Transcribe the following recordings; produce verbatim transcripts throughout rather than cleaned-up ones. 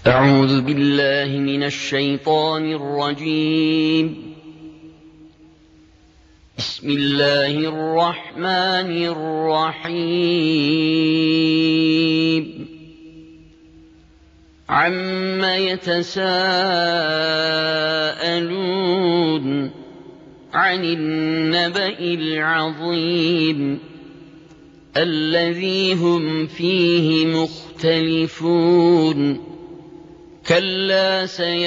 أعوذ بالله من الشيطان الرجيم. بسم الله الرحمن الرحيم. عم يتساءلون عن النبأ العظيم الذي هم فيه مختلفون كلا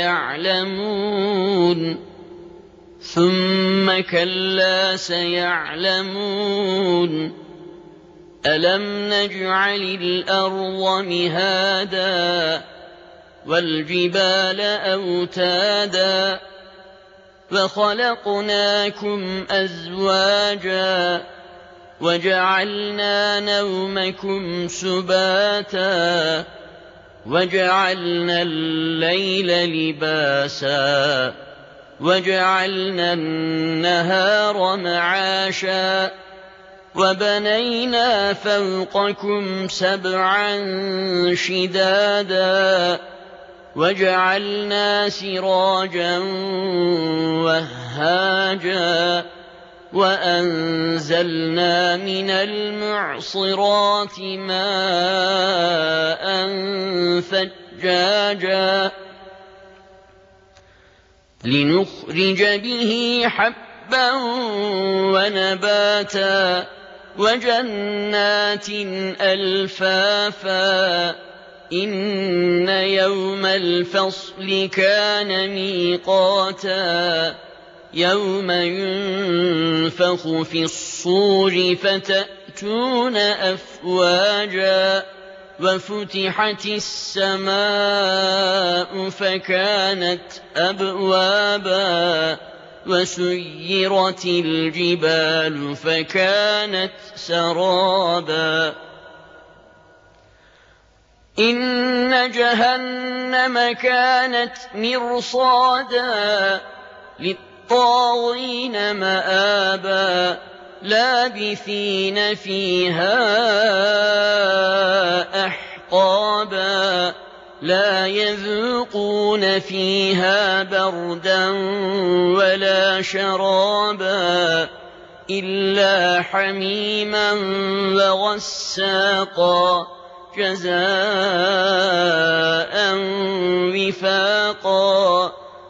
سيعلمون ثم كلا سيعلمون ألم نجعل الأرض مهادا والجبال أوتادا وخلقناكم أزواجا وجعلنا نومكم سباتا وجعلنا الليل لباسا وجعلنا النهار معاشا وبنينا فوقكم سبعا شدادا وجعلنا سراجا وهاجا وأنزلنا من المعصرات ماء ثجاجا لنخرج به حبا ونباتا وجنات ألفافا إن يوم الفصل كان ميقاتا يوم ينفخ في الصور فتأتون أفواجا وفتحت السماء فكانت أبوابا وسيرت الجبال فكانت سرابا إن جهنم كانت مرصادا للطاغين مآبا لابثين فيها أحقابا لا يذوقون فيها بردا ولا شرابا إلا حميما وغساقا جزاء وفاقا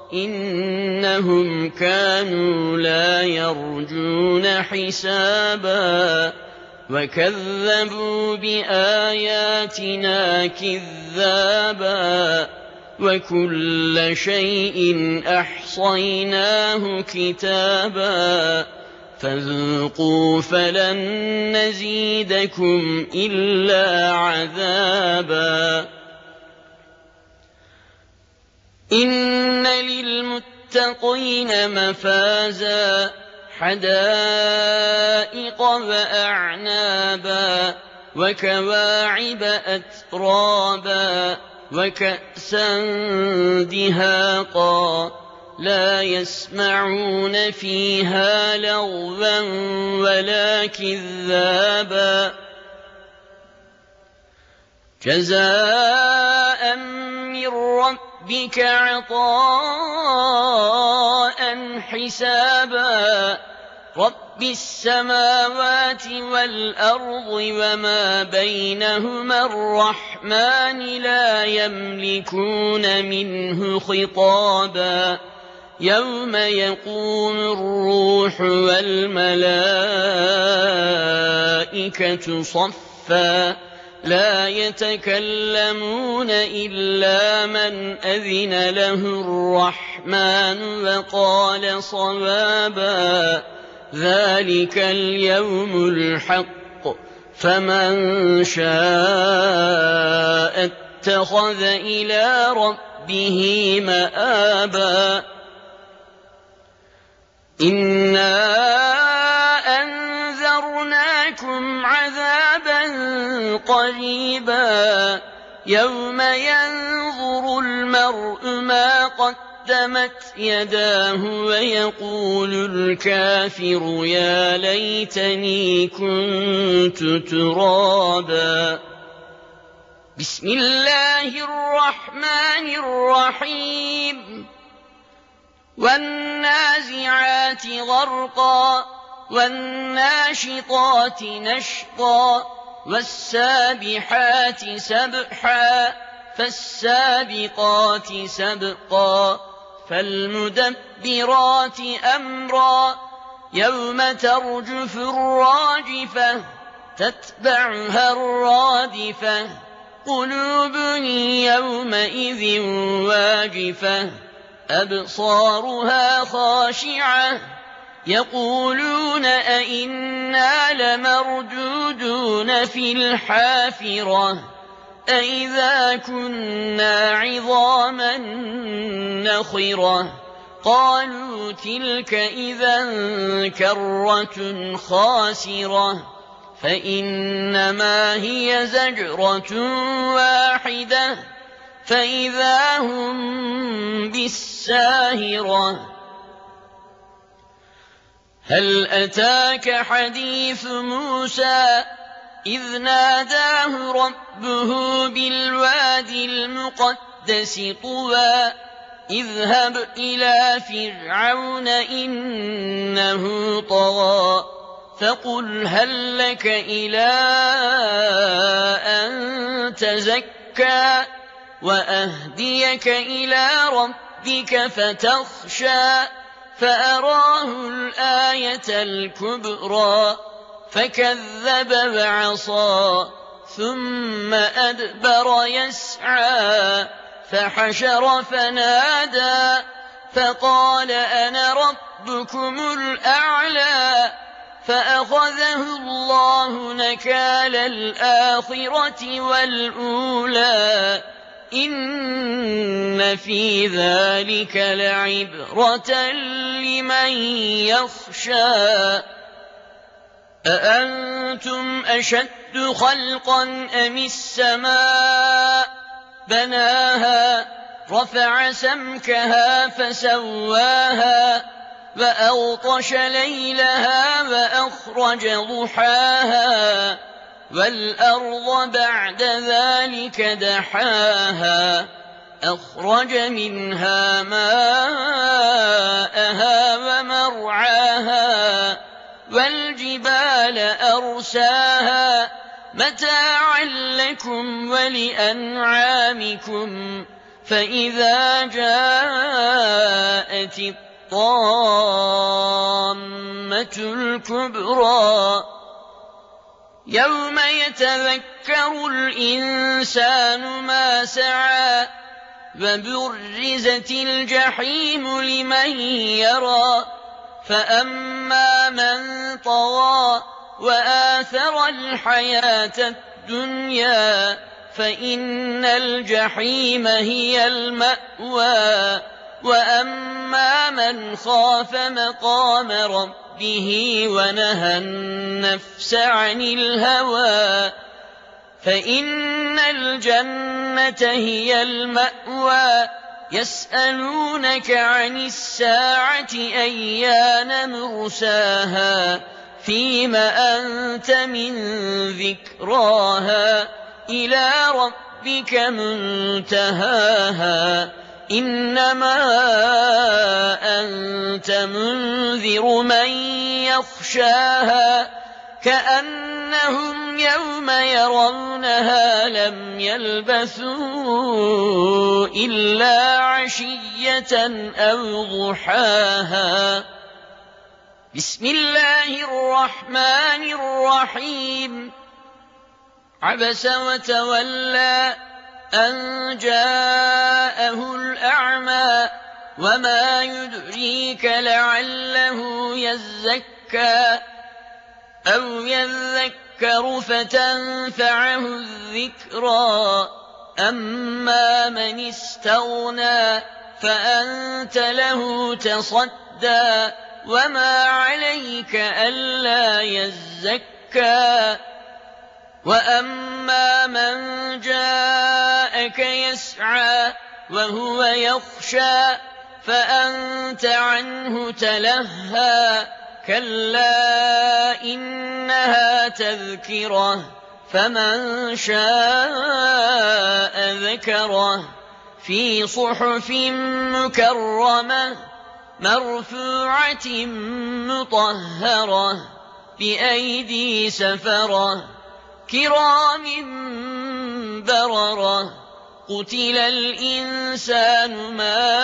إنهم كانوا لا يرجون حسابا وكذبوا بآياتنا كذابا وكل شيء أحصيناه كتابا فذوقوا فلن نزيدكم إلا عذابا إن للمتقين مفازا حدائق وأعنابا وكواعب أترابا وكأسا دهاقا لا يسمعون فيها لغوا ولا كذابا جزاء من ربك عطاء حسابا رب السماوات والأرض وما بينهما الرحمن لا يملكون منه خطابا يوم يقوم الروح والملائكة صفا لا يتكلمون إلا من أذن له الرحمن وقال صوابا ذلك اليوم الحق فمن شاء اتخذ إلى ربه مآبا إنا أنذرناكم عذابا قريبا يوم ينظر المرء ما قدمت يداه ويقول الكافر يا ليتني كنت ترابا بسم الله الرحمن الرحيم والنازعات غرقا والناشطات نشطا والسابحات سبحا فالسابقات سبقا فالمدبرات أمرا يوم ترجف الراجفة تتبعها الرادفة قلوب يومئذ واجفة أبصارها خاشعة يقولون أئنا لمردودون في الحافرة أئذا كنا عظاما نخرة قالوا تلك إذا كرة خاسرة فإنما هي زجرة واحدة فإذا هم بالساهرة هل أتاك حديث موسى إذ ناداه ربه بالوادي المقدس طوى اذهب إلى فرعون إنه طغى فقل هل لك إلى أن تزكى وأهديك إلى ربك فتخشى فأراه الآية الكبرى فكذب وعصى ثم أدبر يسعى فحشر فنادى فقال أنا ربكم الأعلى فأخذه الله نكال الآخرة والأولى إن في ذلك لعبرة لمن يخشى أأنتم أشد خلقا أم السماء بناها رفع سمكها فسواها وأغطش ليلها وأخرج ضحاها والأرض بعد ذلك دحاها أخرج منها ماءها ومرعاها والجبال أرساها متاعا لكم ولأنعامكم فإذا جاءت الطامة الكبرى يوم يتذكر الإنسان ما سعى وبرزت الجحيم لمن يرى فأما من طغى وآثر الحياة الدنيا فإن الجحيم هي المأوى وأما من خاف مقام ربه ونهى النفس عن الهوى فإن الجنة هي المأوى يسألونك عن الساعة أيان مرساها فيم أنت من ذكراها إلى ربك منتهاها إنما أنت منذر من يخشاها كأنهم يوم يرونها لم يلبثوا إلا عشية أو ضحاها بسم الله الرحمن الرحيم عبس وتولى أن جاءه الأعمى وما يدريك لعله يزكى أو يذكر فتنفعه الذكرى أما من استغنى فأنت له تصدى وما عليك ألا يزكى وأما من جاءك يسعى وهو يخشى فأنت عنه تلهى كلا إنها تذكرة فمن شاء ذكره في صحف مكرمة مرفوعة مطهرة بأيدي سفرة كرام بررة قتل الإنسان ما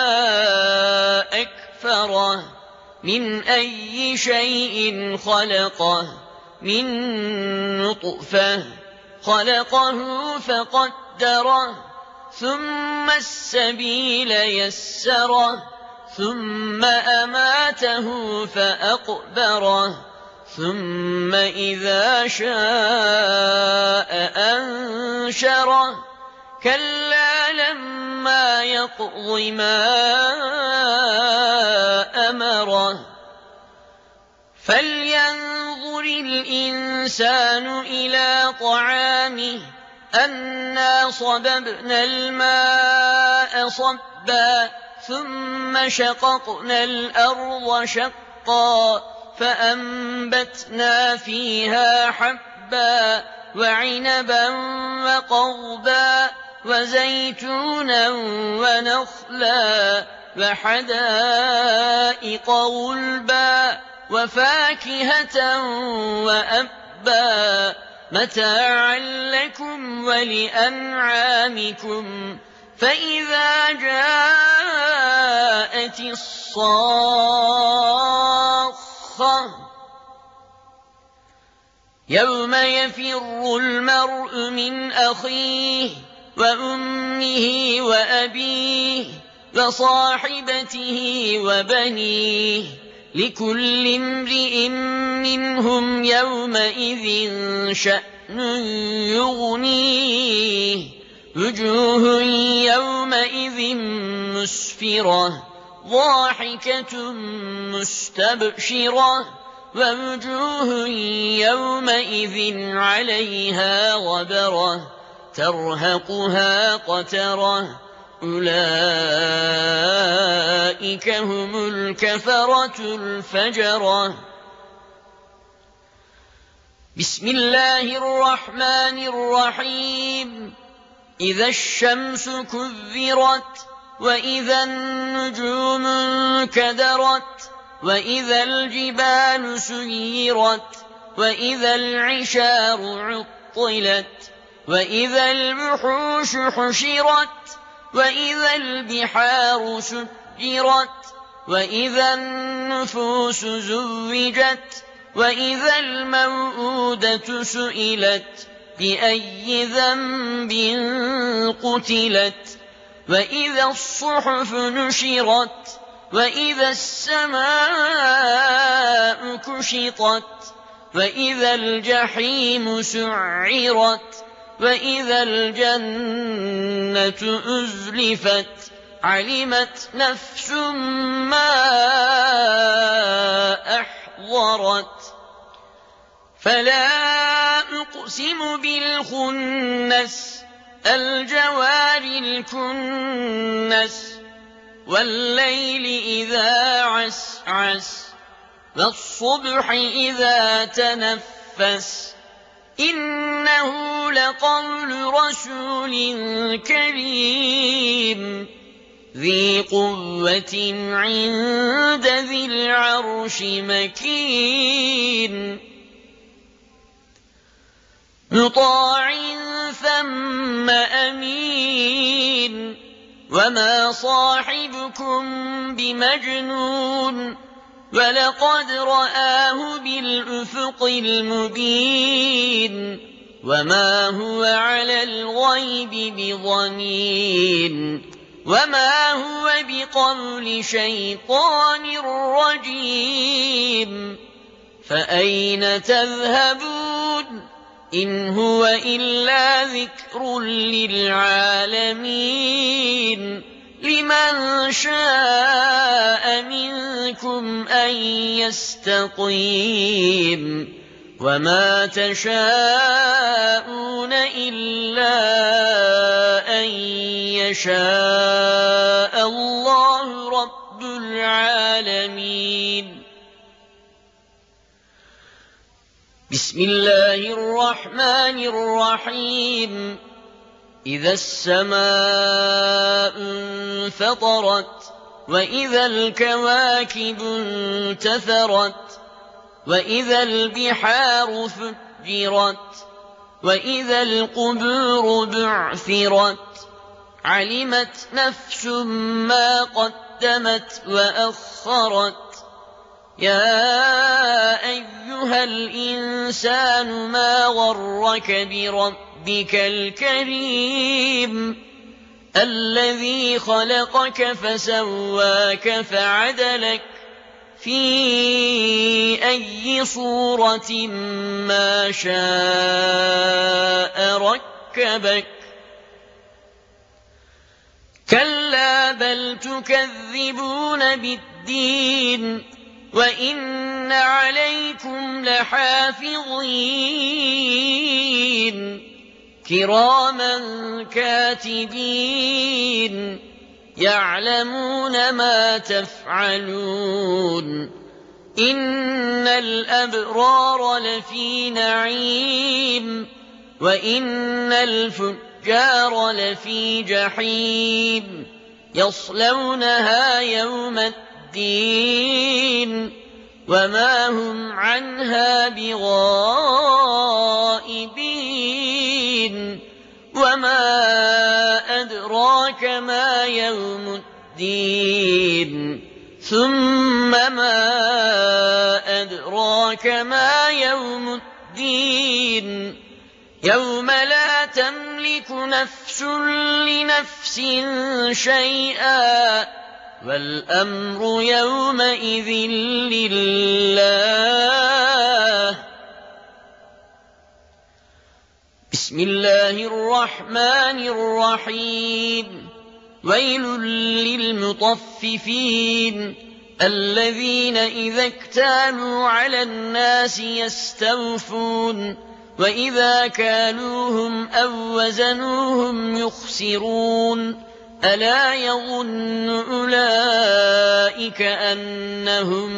أكفره من أي شيء خلقه من نطفة خلقه فقدره ثم السبيل يسره ثم أماته فأقبره ثم إذا شاء أنشره كلا لما يقض ما أمره فلينظر الإنسان إلى طعامه أنا صببنا الماء صبا ثم شققنا الأرض شقا فأنبتنا فيها حبا وعنبا وقضبا وزيتونا ونخلا وحدائق غلبا وفاكهة وأبا متاعا لكم ولأنعامكم فإذا جاءت الصاخة يوم يفر المرء من أخيه وأمه وأبيه وصاحبته وبنيه لكل امرئ منهم يومئذ شأن يغنيه وجوه يومئذ مسفرة ضاحكة مستبشرة ووجوه يومئذ عليها غبرة ترهقها قترة أولئك هم الكفرة الفجرة بسم الله الرحمن الرحيم إذا الشمس كذرت وإذا النجوم انكدرت وإذا الجبال سيرت وإذا العشار عطلت وإذا الوحوش حشرت وإذا البحار سجرت وإذا النفوس زوجت وإذا الموءودة سئلت بأي ذنب قتلت وإذا الصحف نشرت وإذا السماء كشطت وإذا الجحيم سعرت وإذا الجنة أزلفت علمت نفس ما أحضرت فلا أقسم بالخنس الجوار الكنس والليل إذا عسعس والصبح إذا تنفس إنه لقول رسول كريم ذي قوة عند ذي العرش مكين مطاع ثم أمين وما صاحبكم بمجنون ولقد رآه بالأفق المبين وما هو على الغيب بضنين وما هو بقول شيطان رجيم فأين تذهبون إن هو إلا ذكر للعالمين لمن شاء منكم أن يستقيم وما تشاءون إلا أن يشاء الله رب العالمين. بسم بسم الله الرحمن الرحيم إذا السماء انفطرت وإذا الكواكب انتثرت وإذا البحار فجرت وإذا القبور بعثرت علمت نفس ما قدمت وأخرت يا أيها الإنسان ما غرك بربك الكريم الذي خلقك فسواك فعدلك في أي صورة ما شاء ركبك كلا بل تكذبون بالدين وإن عليكم لحافظين كراما كاتبين يعلمون ما تفعلون إن الأبرار لفي نعيم وإن الفجار لفي جحيم يصلونها يوم الدين وما هم عنها بغائبين وما أدراك ما يوم الدين ثم ما أدراك ما يوم الدين يوم لا تملك نفس لنفس شيئا والأمر يومئذ لله بسم الله الرحمن الرحيم ويل للمطففين الذين إذا اكتالوا على الناس يستوفون وإذا كالوهم أو وزنوهم يخسرون ألا يظن أولئك أنهم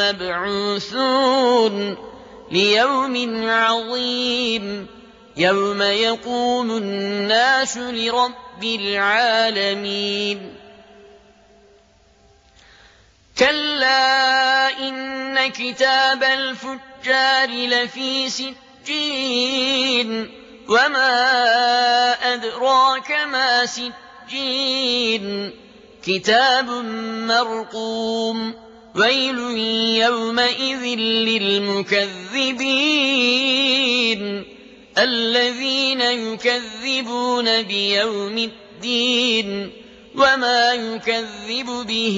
مبعوثون ليوم عظيم يوم يقوم الناس لرب العالمين كلا إن كتاب الفجار لفي سجين وما أدراك ما سجين كتاب مرقوم ويل يومئذ للمكذبين الذين يكذبون بيوم الدين وما يكذب به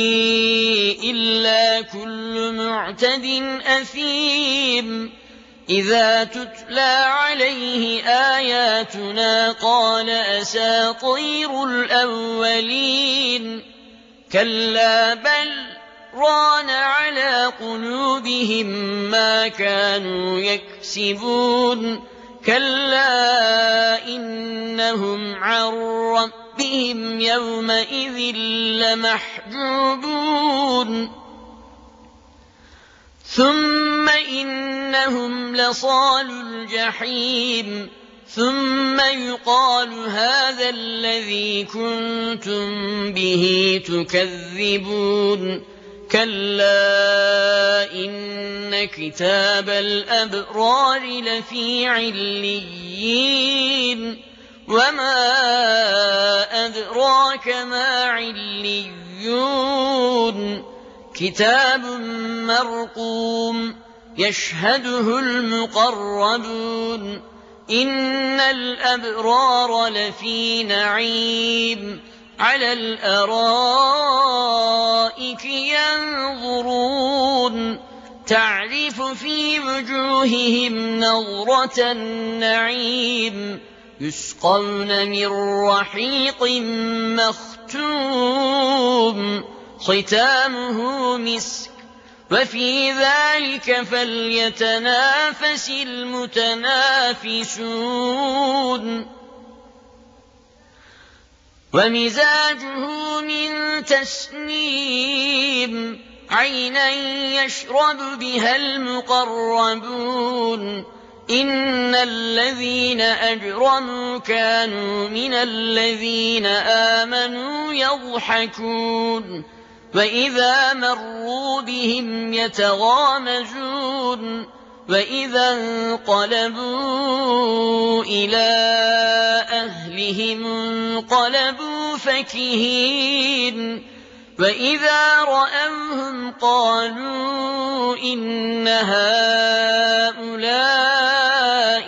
إلا كل معتد أثيم إذا تتلى عليه آياتنا قال أساطير الأولين كلا بل ران على قلوبهم ما كانوا يكسبون كلا إنهم عن ربهم يومئذ لمحجوبون ثم إنهم لصال الجحيم ثم يقال هذا الذي كنتم به تكذبون كلا إن كتاب الأبرار لفي عليين وما أدراك ما عليون كتاب مرقوم يشهده المقربون إن الأبرار لفي نعيم على الأرائك ينظرون تعرف في وجوههم نظرة النعيم يسقون من رحيق مختوم ختامه مسك وفي ذلك فليتنافس المتنافسون ومزاجه من تسنيم عَيْنًا يَشْرَبُ بِهَا الْمُقَرَّبُونَ إِنَّ الَّذِينَ أَجْرَمُوا كَانُوا مِنَ الَّذِينَ آمَنُوا يَضْحَكُونَ وَإِذَا مَرُّوا بِهِمْ يَتَغَامَزُونَ وَإِذَا انقَلَبُوا إِلَىٰ أَهْلِهِمُ انقَلَبُوا فَكِهِينَ وَإِذَا رَأَوْهُمْ قَالُوا إِنَّ هَٰؤُلَاءِ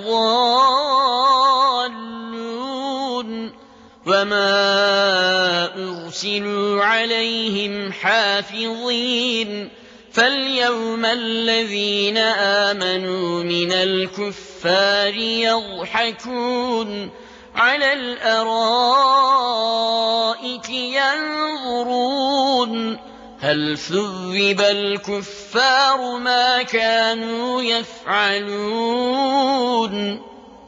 لَضَالُّونَ وَمَا أُرْسِلُوا عَلَيْهِمْ حَافِظِينَ فَالْيَوْمَ الَّذِينَ آمَنُوا مِنَ الْكُفَّارِ يَضْحَكُونَ عَلَى الْأَرَائِكِ يَنظُرُونَ هَلْ ثُوِّبَ الْكُفَّارُ مَا كَانُوا يَفْعَلُونَ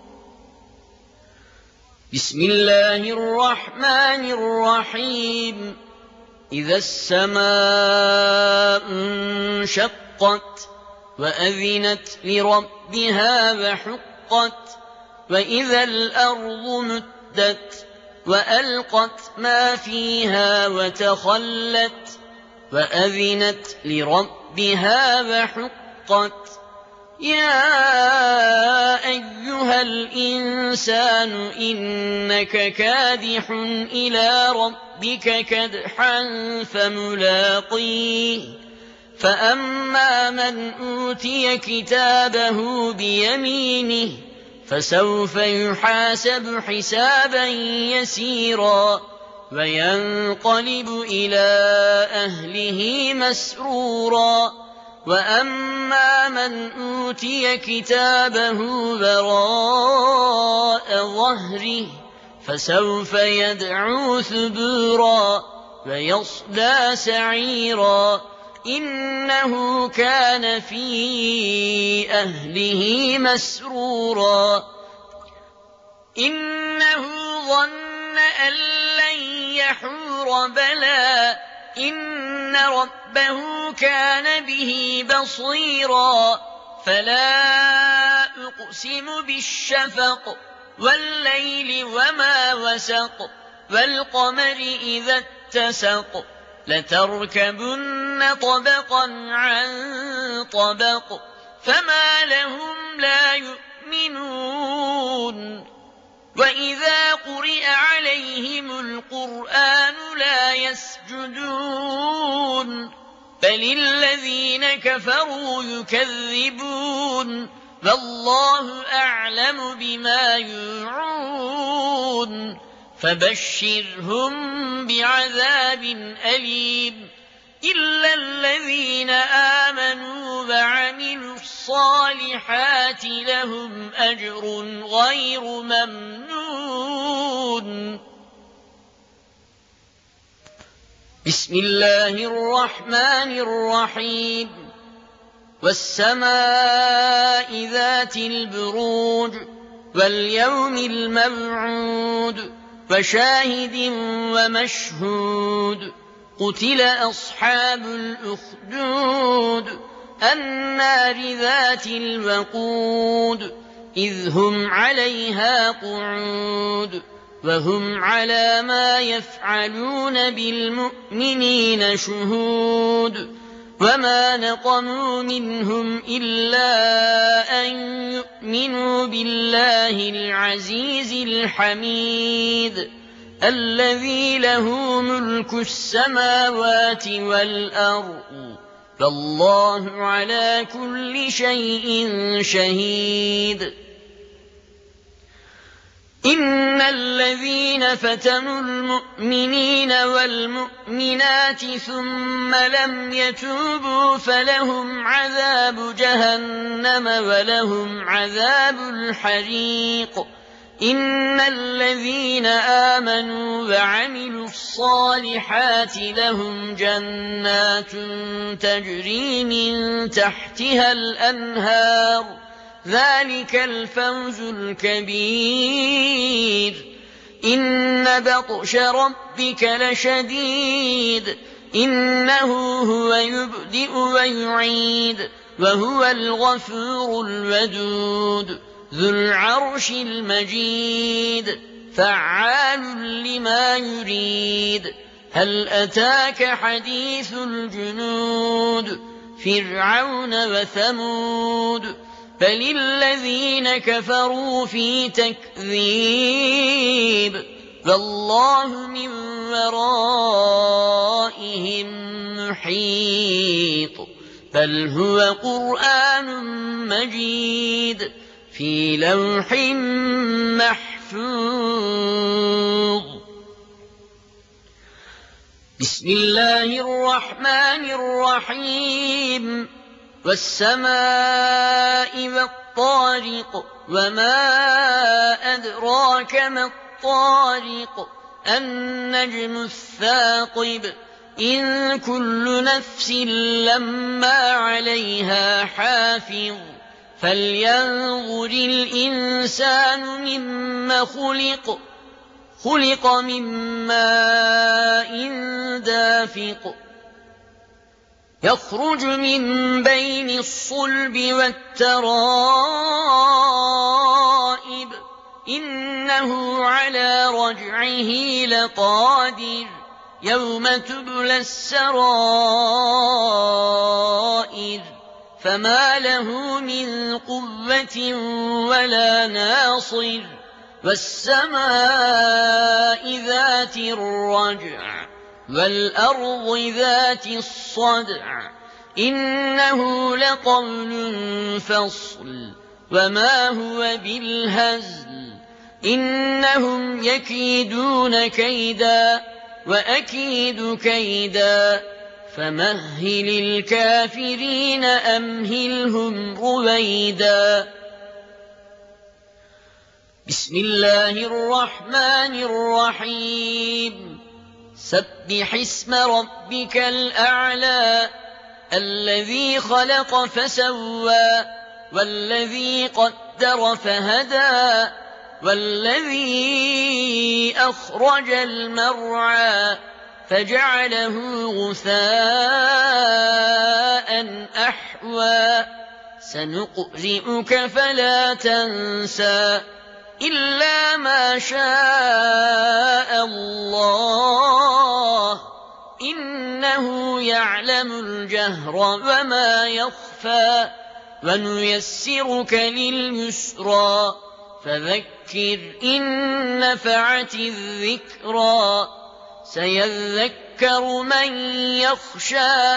بسم الله الرحمن الرحيم إذا السماء انشقت وأذنت لربها وحقت وإذا الأرض مدت وألقت ما فيها وتخلت وأذنت لربها وحقت يا أيها الإنسان إنك كادح إلى ربك كدحا فملاقيه فأما من أوتي كتابه بيمينه فسوف يحاسب حسابا يسيرا وينقلب إلى أهله مسرورا وأما من أوتي كتابه وراء ظهره فسوف يدعو ثبورا ويصلى سعيرا إنه كان في أهله مسرورا إنه ظن أن لن يحور بلى إن ربه كان به بصيرا فلا أقسم بالشفق والليل وما وسق والقمر إذا اتسق لتركبن طبقا عن طبق فما لهم لا يؤمنون وإذا قرئ عليهم القرآن لا يسجدون بل الذين كفروا يكذبون والله أعلم بما يوعون فبشرهم بعذاب أليم إلا الذين آمنوا وعملوا الصالحات لهم أجر غير ممنون بسم الله الرحمن الرحيم والسماء ذات البروج واليوم الموعود وشاهد ومشهود قتل أصحاب الأخدود النار ذات الوقود إذ هم عليها قعود وهم على ما يفعلون بالمؤمنين شهود وما نقموا منهم إلا أن يؤمنوا بالله العزيز الحميد الذي له ملك السماوات والأرض فالله على كل شيء شهيد إن الذين فتنوا المؤمنين والمؤمنات ثم لم يتوبوا فلهم عذاب جهنم ولهم عذاب الحريق إن الذين آمنوا وعملوا الصالحات لهم جنات تجري من تحتها الأنهار ذلك الفوز الكبير إن بطش ربك لشديد إنه هو يبدئ ويعيد وهو الغفور الودود ذو العرش المجيد فعال لما يريد هل أتاك حديث الجنود فرعون وثمود بل الذين كفروا في تكذيب والله من ورائهم محيط بل هو قرآن مجيد في لوح محفوظ. بسم الله الرحمن الرحيم والسماء والطارق وما أدراك ما الطارق النجم الثاقب إن كل نفس لما عليها حافظ فلينظر الإنسان مما خلق خلق من ماء دافق يخرج من بين الصلب والترائب إنه على رجعه لقادر يوم تبلى السرائر فما له من قوة ولا ناصر والسماء ذات الرجع والأرض ذات الصدع إنه لقول فصل وما هو بالهزل إنهم يكيدون كيدا وأكيد كيدا فمهل الكافرين أمهلهم رويدا. بسم الله الرحمن الرحيم سبح اسم ربك الأعلى الذي خلق فسوى والذي قدر فهدى والذي أخرج المرعى فجعله غثاء أحوى سنقرئك فلا تنسى إلا ما شاء الله إنه يعلم الجهر وما يخفى ونيسرك لليسرى فذكر إن نفعت الذكرى سيذكر من يخشى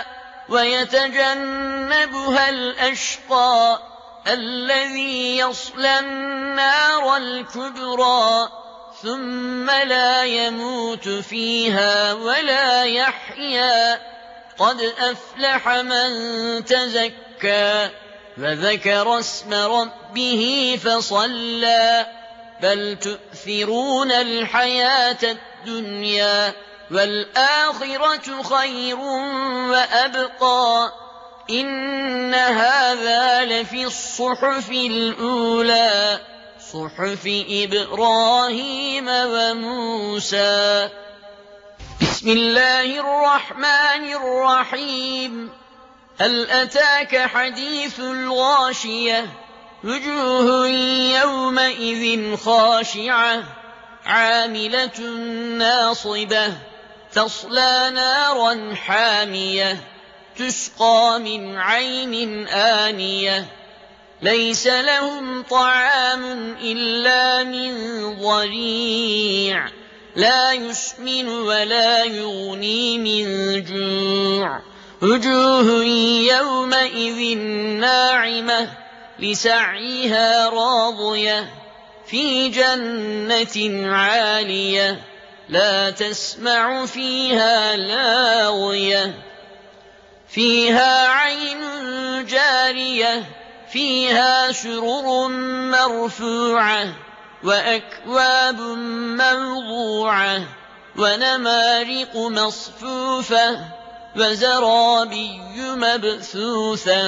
ويتجنبها الأشقى الذي يصلى النار الكبرى ثم لا يموت فيها ولا يحيا قد أفلح من تزكى وذكر اسم ربه فصلى بل تؤثرون الحياة الدنيا والآخرة خير وأبقى إن هذا لفي الصحف الأولى صحف إبراهيم وموسى. بسم الله الرحمن الرحيم هل أتاك حديث الغاشية وجوه يومئذ خاشعة عاملة ناصبة تصلى نارا حامية تسقى من عين آنية ليس لهم طعام إلا من ضريع لا يسمن ولا يغني من جوع وجوه يومئذ ناعمة لسعيها راضية في جنة عالية لا تسمع فيها لاغية فيها عين جارية فيها سرر مرفوعة وأكواب موضوعة ونمارق مصفوفة وزرابي مبثوثة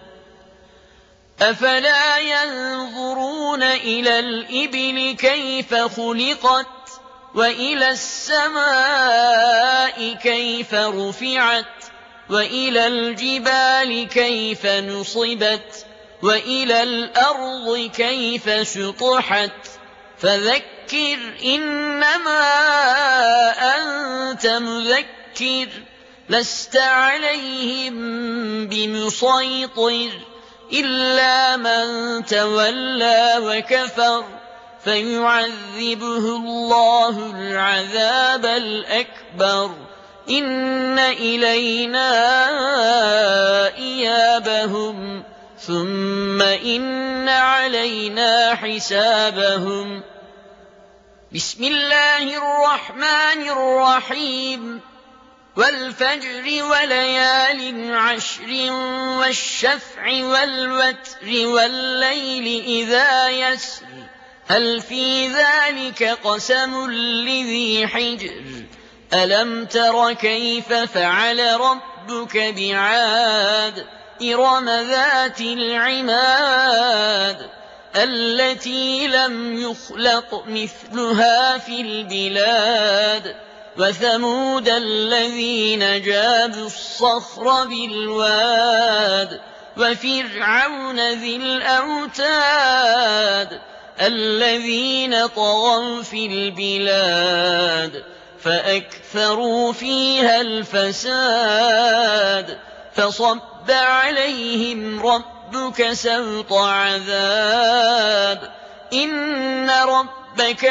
أفلا ينظرون إلى الإبل كيف خلقت وإلى السماء السماء كيف رفعت وإلى الجبال كيف نصبت وإلى الأرض كيف سطحت فذكر إنما أنت مذكر لست عليهم بمسيطر إلا من تولى وكفر فيعذبه الله العذاب الأكبر إن إلينا إيابهم ثم إن علينا حسابهم. بسم الله الرحمن الرحيم والفجر وليال عشر والشفع والوتر والليل إذا يسر هل في ذلك قسم لذي حجر ألم تر كيف فعل ربك بعاد إرم ذات العماد التي لم يخلق مثلها في البلاد وثمود الذين جابوا الصخر بالواد وفرعون ذي الأوتاد الذين طغوا في البلاد فأكثروا فيها الفساد فصب عليهم ربك سوط عذاب إن ربك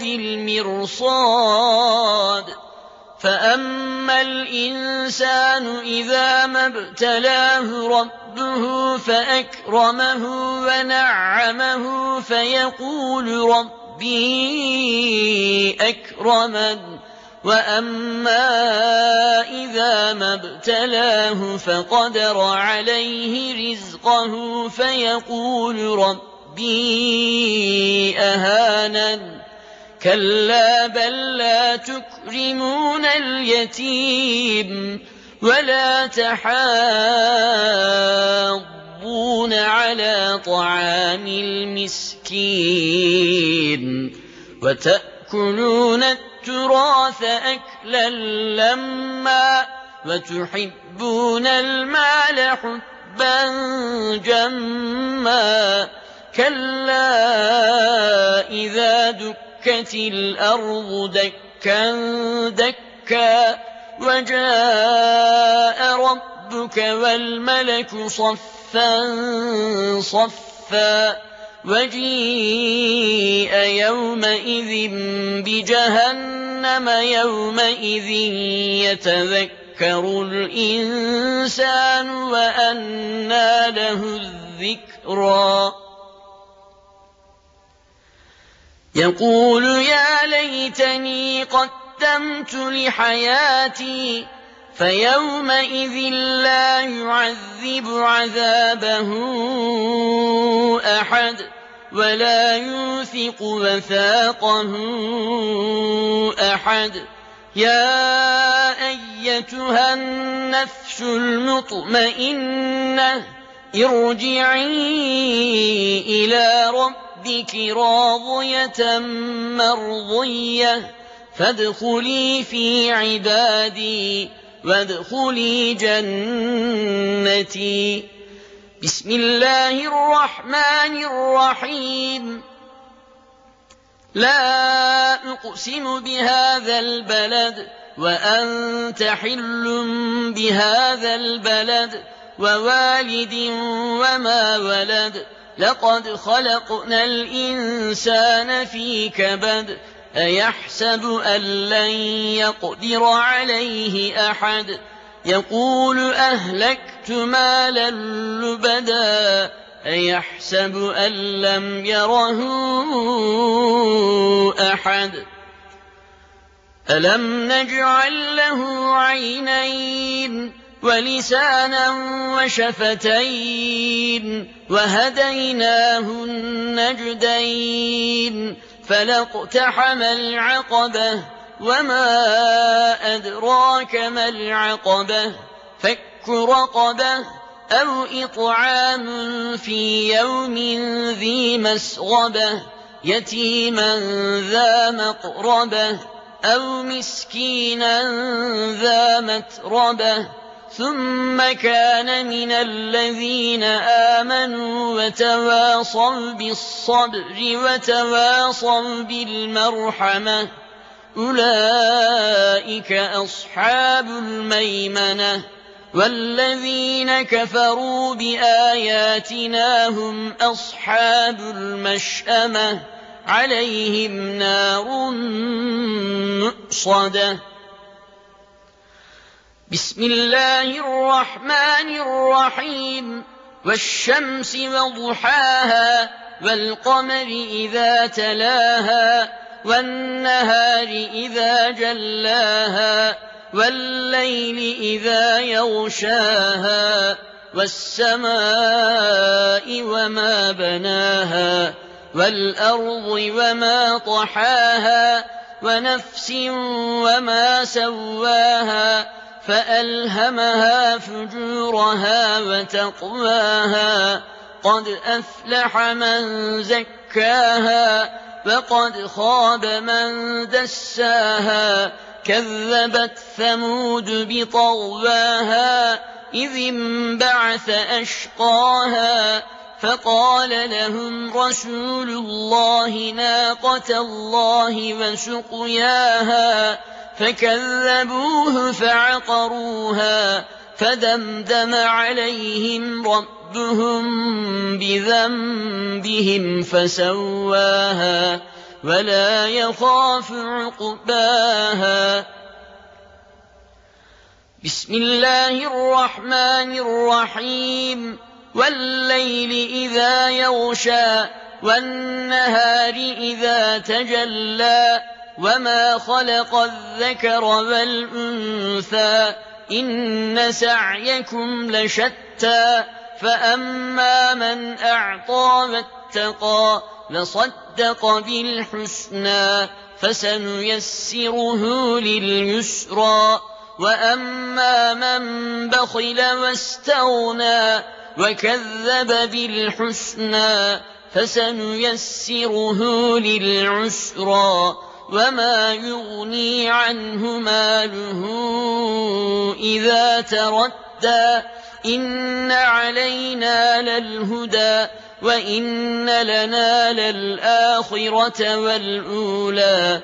لبالمرصاد فأما الإنسان إذا ما ابتلاه ربه فأكرمه ونعمه فيقول ربي أكرمن وأما إذا ما ابتلاه فقدر عليه رزقه فيقول ربي أهانن كلا بل لا تكرمون اليتيم ولا تحاضون على طعام المسكين وتأكلون التراث أكلا لما وتحبون المال حبا جما كلا إذا دكت الأرض دكا دكا وجاء ربك والملك صفا صفا وجيء يومئذ بجهنم يومئذ يتذكر الإنسان وأنى له الذكرى يقول يا ليتني قدمت لحياتي فيومئذ لا يعذب عذابه أحد ولا يوثق وثاقه أحد يا أيتها النفس المطمئنة ارجعي إلى ربك راضية مرضية فادخلي في عبادي وادخلي جنتي. بسم الله الرحمن الرحيم لا أقسم بهذا البلد وأنت حل بهذا البلد ووالد وما ولد لقد خلقنا الإنسان في كبد أيحسب أن لن يقدر عليه أحد يقول أهلكت مالا لبدا أيحسب أن لم يره أحد ألم نجعل له عينين ولسانا وشفتين وهديناه النجدين فلاقتحم العقبة وما أدراك ما العقبة فك رقبة أو إطعام في يوم ذي مسغبة يتيما ذا مقربة أَوْ مِسْكِينًا ذَا مَتْرَبَةٍ ثُمَّ كَانَ مِنَ الَّذِينَ آمَنُوا وَتَوَاصَوْا بِالصَّبْرِ وَتَوَاصَوْا بِالْمَرْحَمَةِ أُولَئِكَ أَصْحَابُ الْمَيْمَنَةِ وَالَّذِينَ كَفَرُوا بِآيَاتِنَا هُمْ أَصْحَابُ الْمَشْأَمَةِ عَلَيْهِمْ نَارٌ مُّؤْصَدَةٌ. بسم الله الرحمن الرحيم. والشمس وضحاها والقمر إذا تلاها والنهار إذا جلاها والليل إذا يغشاها والسماء وما بناها والأرض وما طحاها ونفس وما سواها فألهمها فجورها وتقواها قد أفلح من زكاها وقد خاب من دساها كذبت ثمود بطغواها إذ انبعث أشقاها فقال لهم رسول الله ناقة الله وسقياها فكذبوه فعقروها فدمدم عليهم ربهم بذنبهم فسواها ولا يخاف عقباها. بسم الله الرحمن الرحيم. والليل إذا يغشى والنهار إذا تجلى وما خلق الذكر والأنثى إن سعيكم لشتى فأما من أعطى واتقى وصدق بالحسنى فسنيسره لليسرى وأما من بخل واستغنى وكذب بالحسنى فسنيسره للعسرى وما يغني عنه ماله إذا تردى إن علينا للهدى وإن لنا للآخرة والأولى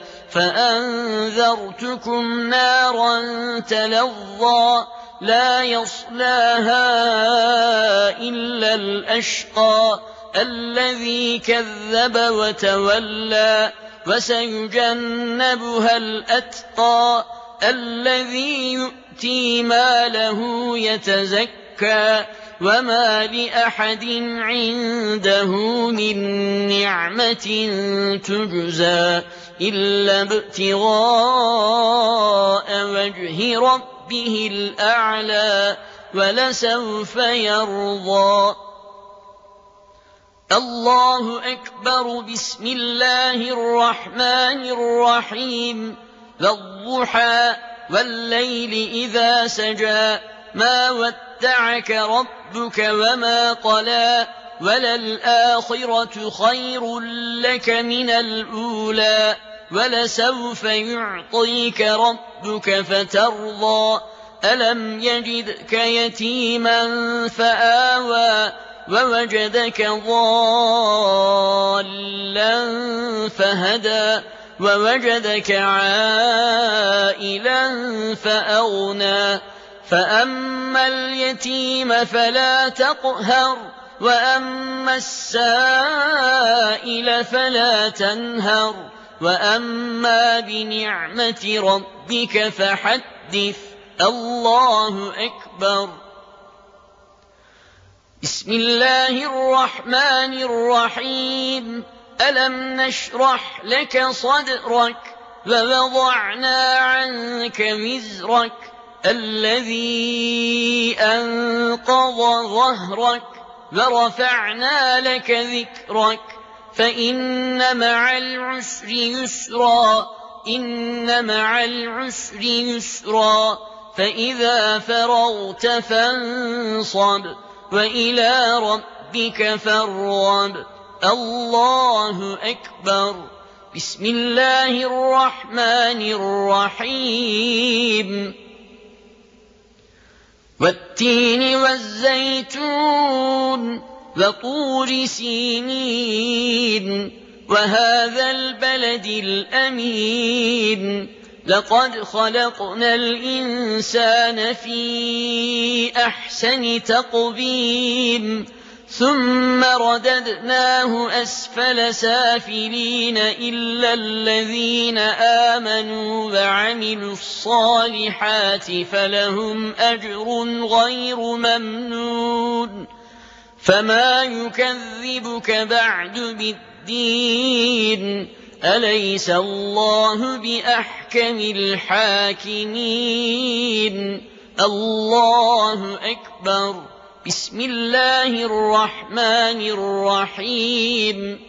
فأنذرتكم نارا تلظى لا يصلاها إلا الأشقى الذي كذب وتولى وسيجنبها الأتقى الذي يؤتي ماله يتزكى وما لأحد عنده من نعمة تجزى إلا ابتغاء وجه ربه الأعلى ولسوف يرضى. الله أكبر. بسم الله الرحمن الرحيم. والضحى والليل إذا سجى ما ودعك ربك وما قلى وللآخرة خير لك من الأولى ولسوف يعطيك ربك فترضى ألم يجدك يتيما فآوى ووجدك ضالا فهدى ووجدك عائلا فأغنى فأما اليتيم فلا تقهر وأما السائل فلا تنهر وأما بنعمة ربك فحدث. الله أكبر. بسم الله الرحمن الرحيم. ألم نشرح لك صدرك ووضعنا عنك وزرك الذي أنقض ظهرك ورفعنا لك ذكرك فإن مع العسر يسرا إن مع العسر يسرا فإذا فرغت فانصب وإلى ربك فارغب. الله أكبر. بسم الله الرحمن الرحيم والتين والزيتون وطور سينين وهذا البلد الأمين لقد خلقنا الإنسان في أحسن تقويم ثم رددناه أسفل سافلين إلا الذين آمنوا وعملوا الصالحات فلهم أجر غير ممنون فما يكذبك بعد بالدين أليس الله بأحكم الحاكمين الله أكبر بسم الله الرحمن الرحيم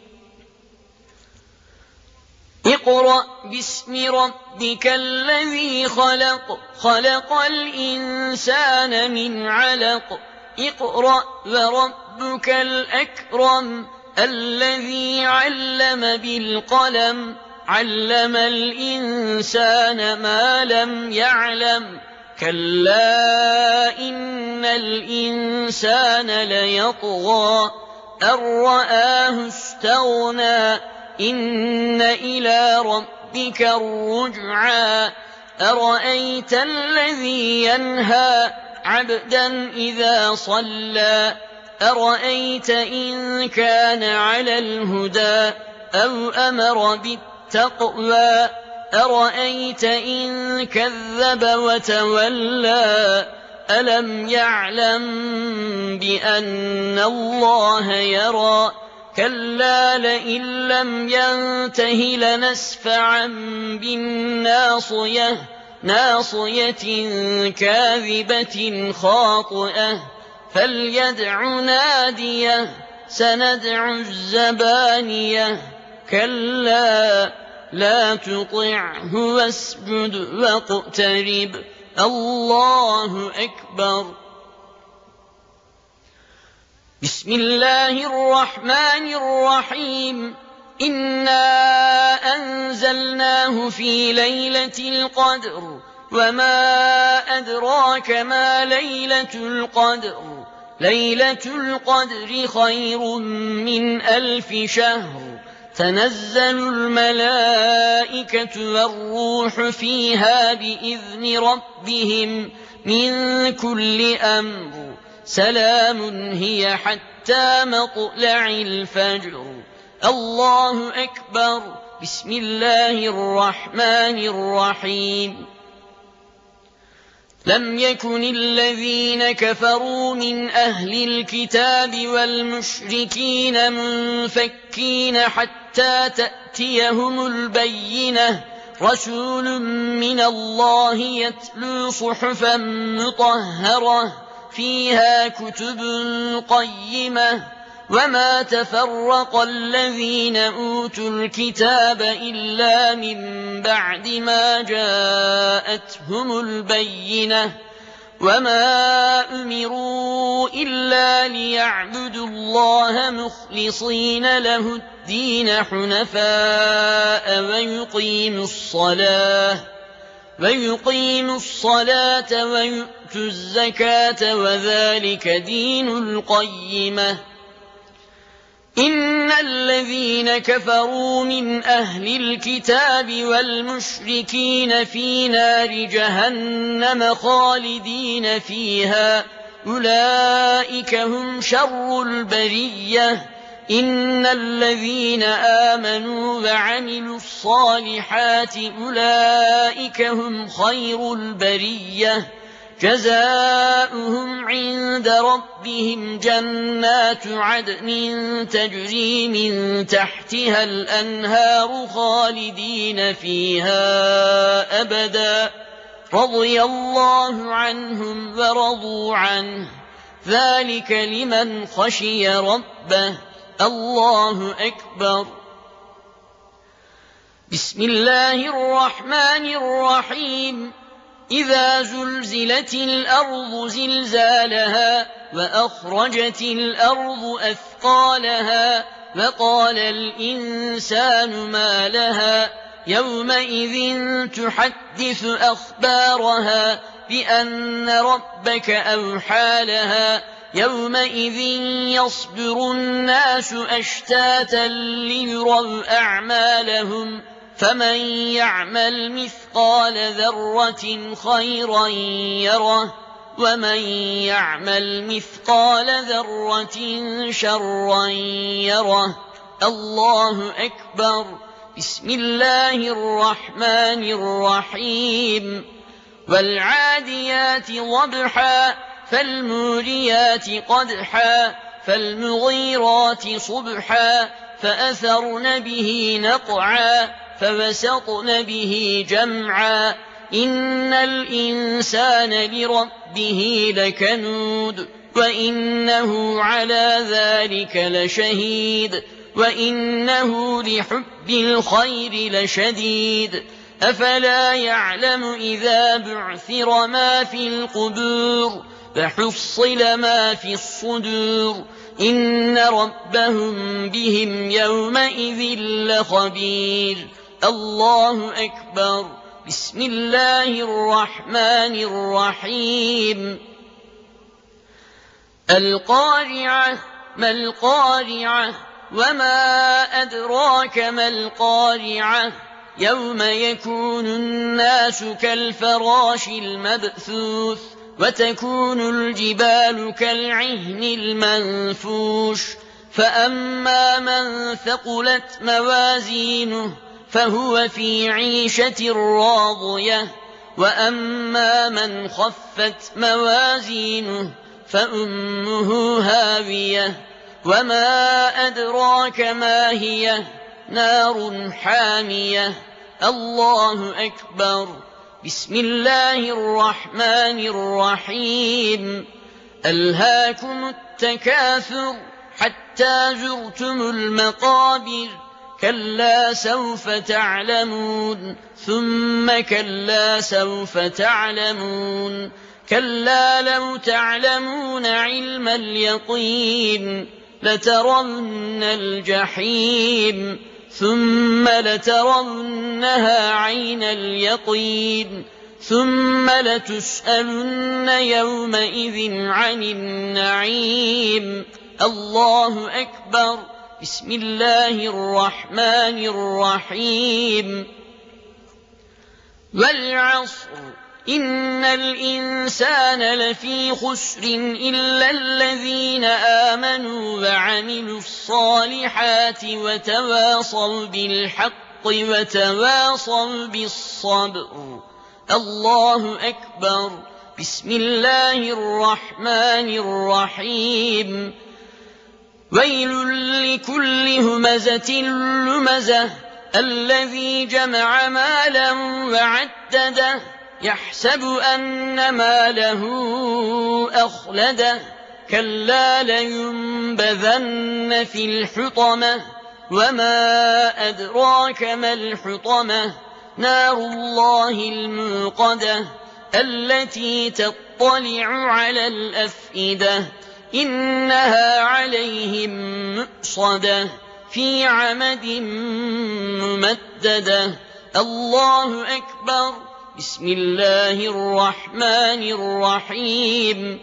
اقرأ باسم ربك الذي خلق خلق الإنسان من علق اقرأ وربك الأكرم الذي علم بالقلم علم الإنسان ما لم يعلم كلا إن الإنسان ليطغى أن رآه استغنى إن إلى ربك الرجعى أرأيت الذي ينهى عبدا إذا صلى أرأيت إن كان على الهدى أو أمر بالتقوى أرأيت إن كذب وتولى ألم يعلم بأن الله يرى كلا لئن لم ينته لنسفعا بالناصية ناصية كاذبة خاطئة فليدع ناديه سندع الزبانية كلا لا تطعه واسجد واقترب الله أكبر بسم الله الرحمن الرحيم إنا أنزلناه في ليلة القدر وما أدراك ما ليلة القدر ليلة القدر خير من ألف شهر تنزل الملائكة والروح فيها بإذن ربهم من كل أمر سلام هي حتى مطلع الفجر الله أكبر بسم الله الرحمن الرحيم لم يكن الذين كفروا من أهل الكتاب والمشركين منفكين حتى تأتيهم البينة رسول من الله يتلو صحفا مطهرة فيها كتب قيمة وما تفرق الذين أوتوا الكتاب إلا من بعد ما جاءتهم البينة وما أمروا إلا ليعبدوا الله مخلصين له الدين حنفاء ويقيموا الصلاة ويقيموا الصلاة ويؤتوا الزكاة وذلك دين القيمة إن الذين كفروا من أهل الكتاب والمشركين في نار جهنم خالدين فيها أولئك هم شر البرية إن الذين آمنوا وعملوا الصالحات أولئك هم خير البرية جزاؤهم عند ربهم جنات عدن تجري من تحتها الأنهار خالدين فيها أبدا رضي الله عنهم ورضوا عنه ذلك لمن خشي ربه الله أكبر بسم الله الرحمن الرحيم إذا زلزلت الأرض زلزالها وأخرجت الأرض أثقالها وقال الإنسان ما لها يومئذ تحدث أخبارها بأن ربك أوحى لها يومئذ يصدر الناس أشتاتا ليروا أعمالهم فمن يعمل مثقال ذرة خيرا يره ومن يعمل مثقال ذرة شرا يره. الله أكبر. بسم الله الرحمن الرحيم. والعاديات ضبحا فالموريات قدحا فالمغيرات صبحا فأثرن به نقعا فوسطن به جمعا إن الإنسان لربه لكنود وإنه على ذلك لشهيد وإنه لحب الخير لشديد أفلا يعلم إذا بعثر ما في القبور فحصل ما في الصدور إن ربهم بهم يومئذ لخبير. الله أكبر. بسم الله الرحمن الرحيم. القارعة ما القارعة وما أدراك ما القارعة يوم يكون الناس كالفراش المبثوث وتكون الجبال كالعهن المنفوش فأما من ثقلت موازينه فهو في عيشة راضية وأما من خفت موازينه فأمه هاوية وما أدراك ما هي نار حامية. الله أكبر. بسم الله الرحمن الرحيم. ألهاكم التكاثر حتى زرتم المقابر كلا سوف تعلمون ثم كلا سوف تعلمون كلا لو تعلمون علم اليقين لترون الجحيم ثم لترونها عين اليقين ثم لتسألن يومئذ عن النعيم. الله أكبر. بسم الله الرحمن الرحيم. والعصر إن الإنسان لفي خسر إلا الذين آمنوا وعملوا الصالحات وتواصوا بالحق وتواصوا بالصبر. الله أكبر. بسم الله الرحمن الرحيم. ويل لكل همزة لمزة الذي جمع مالا وعدده يحسب أن ماله أخلده كلا لينبذن في الحطمة وما أدراك ما الحطمة نار الله الموقدة التي تطلع على الأفئدة إنها عليهم مؤصدة في عمد ممددة. الله أكبر. بسم الله الرحمن الرحيم.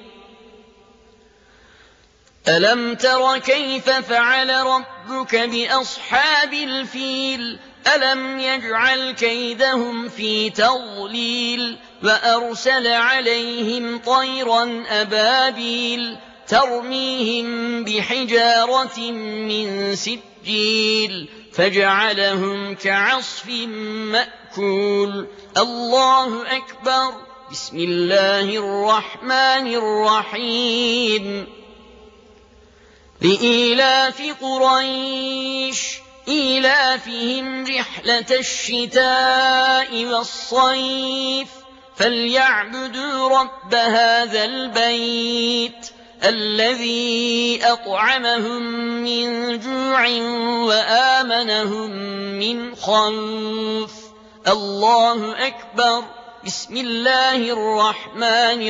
ألم تر كيف فعل ربك بأصحاب الفيل ألم يجعل كيدهم في تضليل وأرسل عليهم طيرا أبابيل ترميهم بحجارة من سجيل فجعلهم كعصف مأكول. الله أكبر. بسم الله الرحمن الرحيم. لإيلاف قريش إيلافهم رحلة الشتاء والصيف فليعبدوا رب هذا البيت الذي أطعمهم من جوع وآمنهم من خوف. الله أكبر. بسم الله الرحمن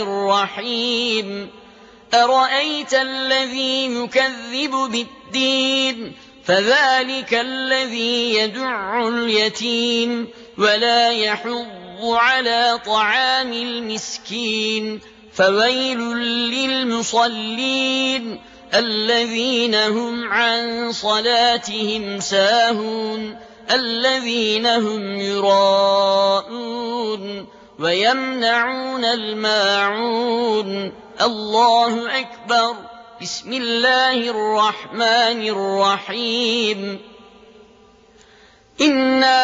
الرحيم. أرأيت الذي يكذب بالدين فذلك الذي يدع اليتيم ولا يحض على طعام المسكين فويل للمصلين الذين هم عن صلاتهم ساهون الذين هم يراءون ويمنعون الماعون الله أكبر. بسم الله الرحمن الرحيم. إنا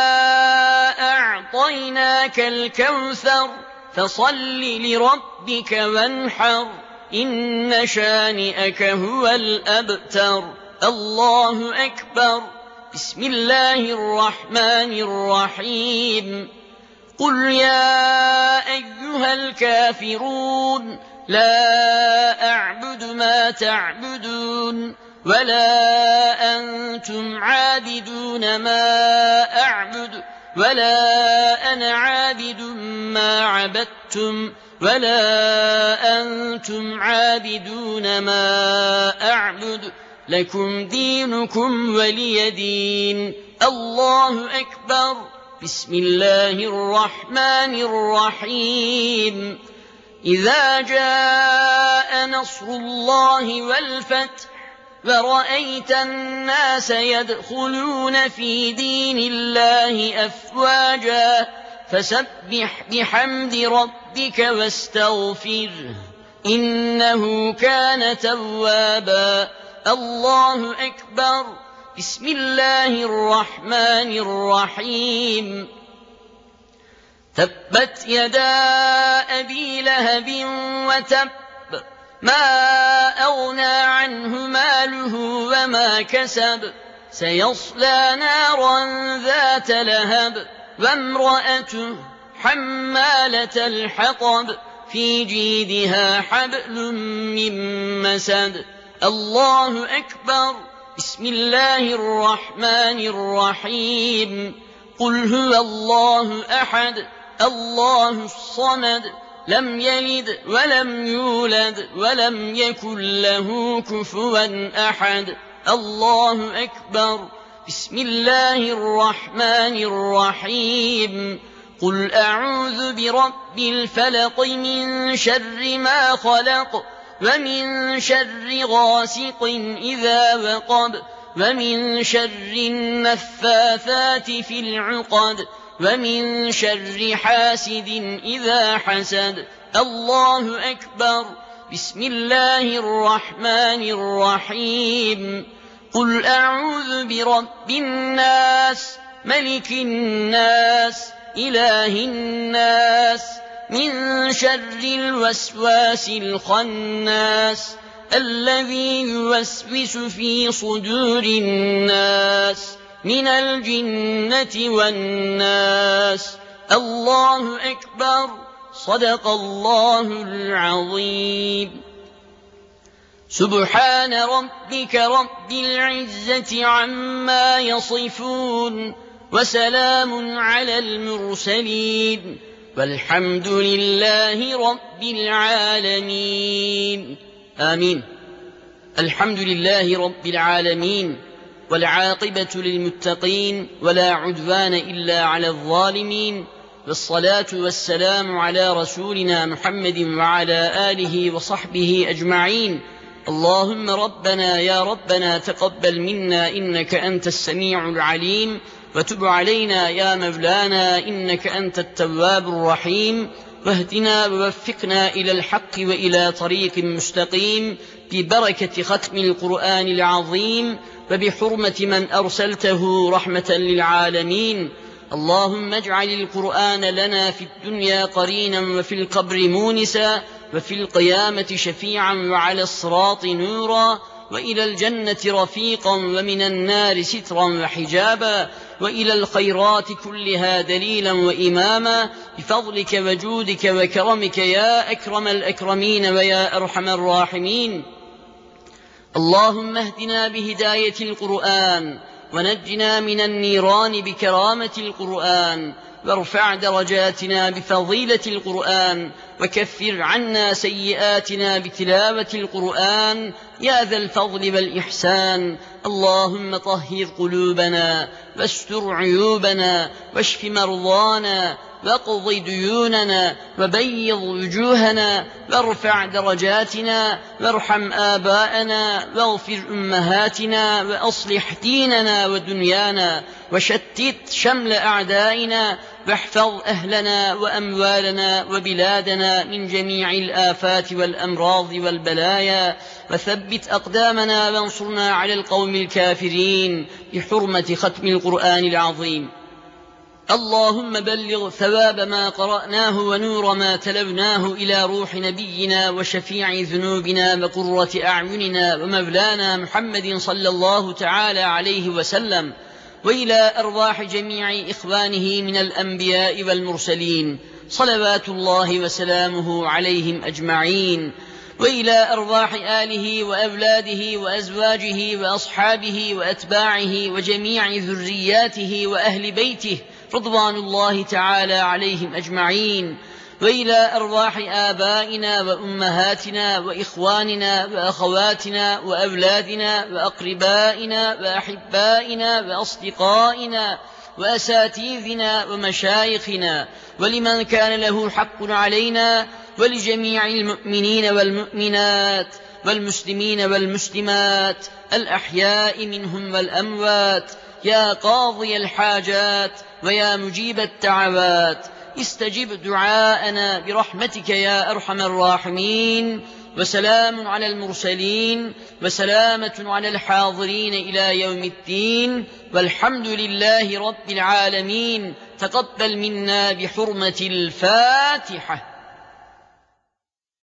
أعطيناك الكوثر فصل لربك وانحر إن شانئك هو الأبتر الله أكبر. بسم الله الرحمن الرحيم. قل يا أيها الكافرون لا أعبد ما تعبدون ولا أنتم عابدون ما أعبد ولا أنا عابد ما عبدتم ولا أنتم عابدون ما أعبد لكم دينكم ولي دين. الله أكبر. بسم الله الرحمن الرحيم. إذا جاء نصر الله والفتح ورأيت الناس يدخلون في دين الله أفواجا فسبح بحمد ربك واستغفره إنه كان توابا. الله أكبر. بسم الله الرحمن الرحيم. تبت يدا أبي لهب وتب ما أغنى عنه ماله وما كسب سيصلى نارا ذات لهب وامرأته حمالة الحطب في جيدها حبل من مسد. الله أكبر. بسم الله الرحمن الرحيم. قل هو الله أحد الله الصمد لم يلد ولم يولد ولم يكن له كفوا أحد. الله أكبر. بسم الله الرحمن الرحيم. قل أعوذ برب الفلق من شر ما خلق ومن شر غاسق إذا وقب ومن شر النفاثات في العقد ومن شر حاسد إذا حسد. الله أكبر. بسم الله الرحمن الرحيم. قل أعوذ برب الناس ملك الناس إله الناس من شر الوسواس الخناس الذي يوسوس في صدور الناس من الجنة والناس. الله أكبر. صدق الله العظيم. سبحان ربك رب العزة عما يصفون وسلام على المرسلين والحمد لله رب العالمين. آمين. الحمد لله رب العالمين والعاقبة للمتقين ولا عدوان إلا على الظالمين والصلاة والسلام على رسولنا محمد وعلى آله وصحبه أجمعين. اللهم ربنا يا ربنا تقبل منا إنك أنت السميع العليم وتب علينا يا مولانا إنك أنت التواب الرحيم واهدنا ووفقنا إلى الحق وإلى طريق مستقيم ببركة ختم القرآن العظيم وبحرمة من أرسلته رحمة للعالمين. اللهم اجعل القرآن لنا في الدنيا قرينا وفي القبر مونسا وفي القيامة شفيعا وعلى الصراط نورا وإلى الجنة رفيقا ومن النار سترا وحجابا وإلى الخيرات كلها دليلا وإماما بفضلك وجودك وكرمك يا أكرم الأكرمين ويا أرحم الراحمين. اللهم اهدنا بهداية القرآن ونجنا من النيران بكرامة القرآن وارفع درجاتنا بفضيلة القرآن، وكفر عنا سيئاتنا بتلاوة القرآن يا ذا الفضل والإحسان. اللهم طهر قلوبنا واستر عيوبنا واشف مرضانا واقض ديوننا وبيض وجوهنا وارفع درجاتنا وارحم آباءنا واغفر أمهاتنا وأصلح ديننا ودنيانا وشتت شمل أعدائنا واحفظ أهلنا وأموالنا وبلادنا من جميع الآفات والأمراض والبلايا وثبت أقدامنا وانصرنا على القوم الكافرين بحرمة ختم القرآن العظيم. اللهم بلغ ثواب ما قرأناه ونور ما تلوناه إلى روح نبينا وشفيع ذنوبنا وقرة أعيننا ومولانا محمد صلى الله تعالى عليه وسلم، وإلى أرواح جميع إخوانه من الأنبياء والمرسلين صلوات الله وسلامه عليهم أجمعين، وإلى أرواح آله وأولاده وأزواجه وأصحابه وأتباعه وجميع ذرياته وأهل بيته رضوان الله تعالى عليهم أجمعين، وإلى أرواح آبائنا وأمهاتنا وإخواننا وأخواتنا وأولادنا وأقربائنا وأحبائنا وأصدقائنا وأساتذتنا ومشايخنا ولمن كان له حق علينا، ولجميع المؤمنين والمؤمنات والمسلمين والمسلمات الأحياء منهم والأموات، يا قاضي الحاجات ويا مجيب الدعوات استجب دعاءنا برحمتك يا أرحم الراحمين. وسلام على المرسلين وسلامة على الحاضرين إلى يوم الدين، والحمد لله رب العالمين. تقبل منا بحرمة الفاتحة.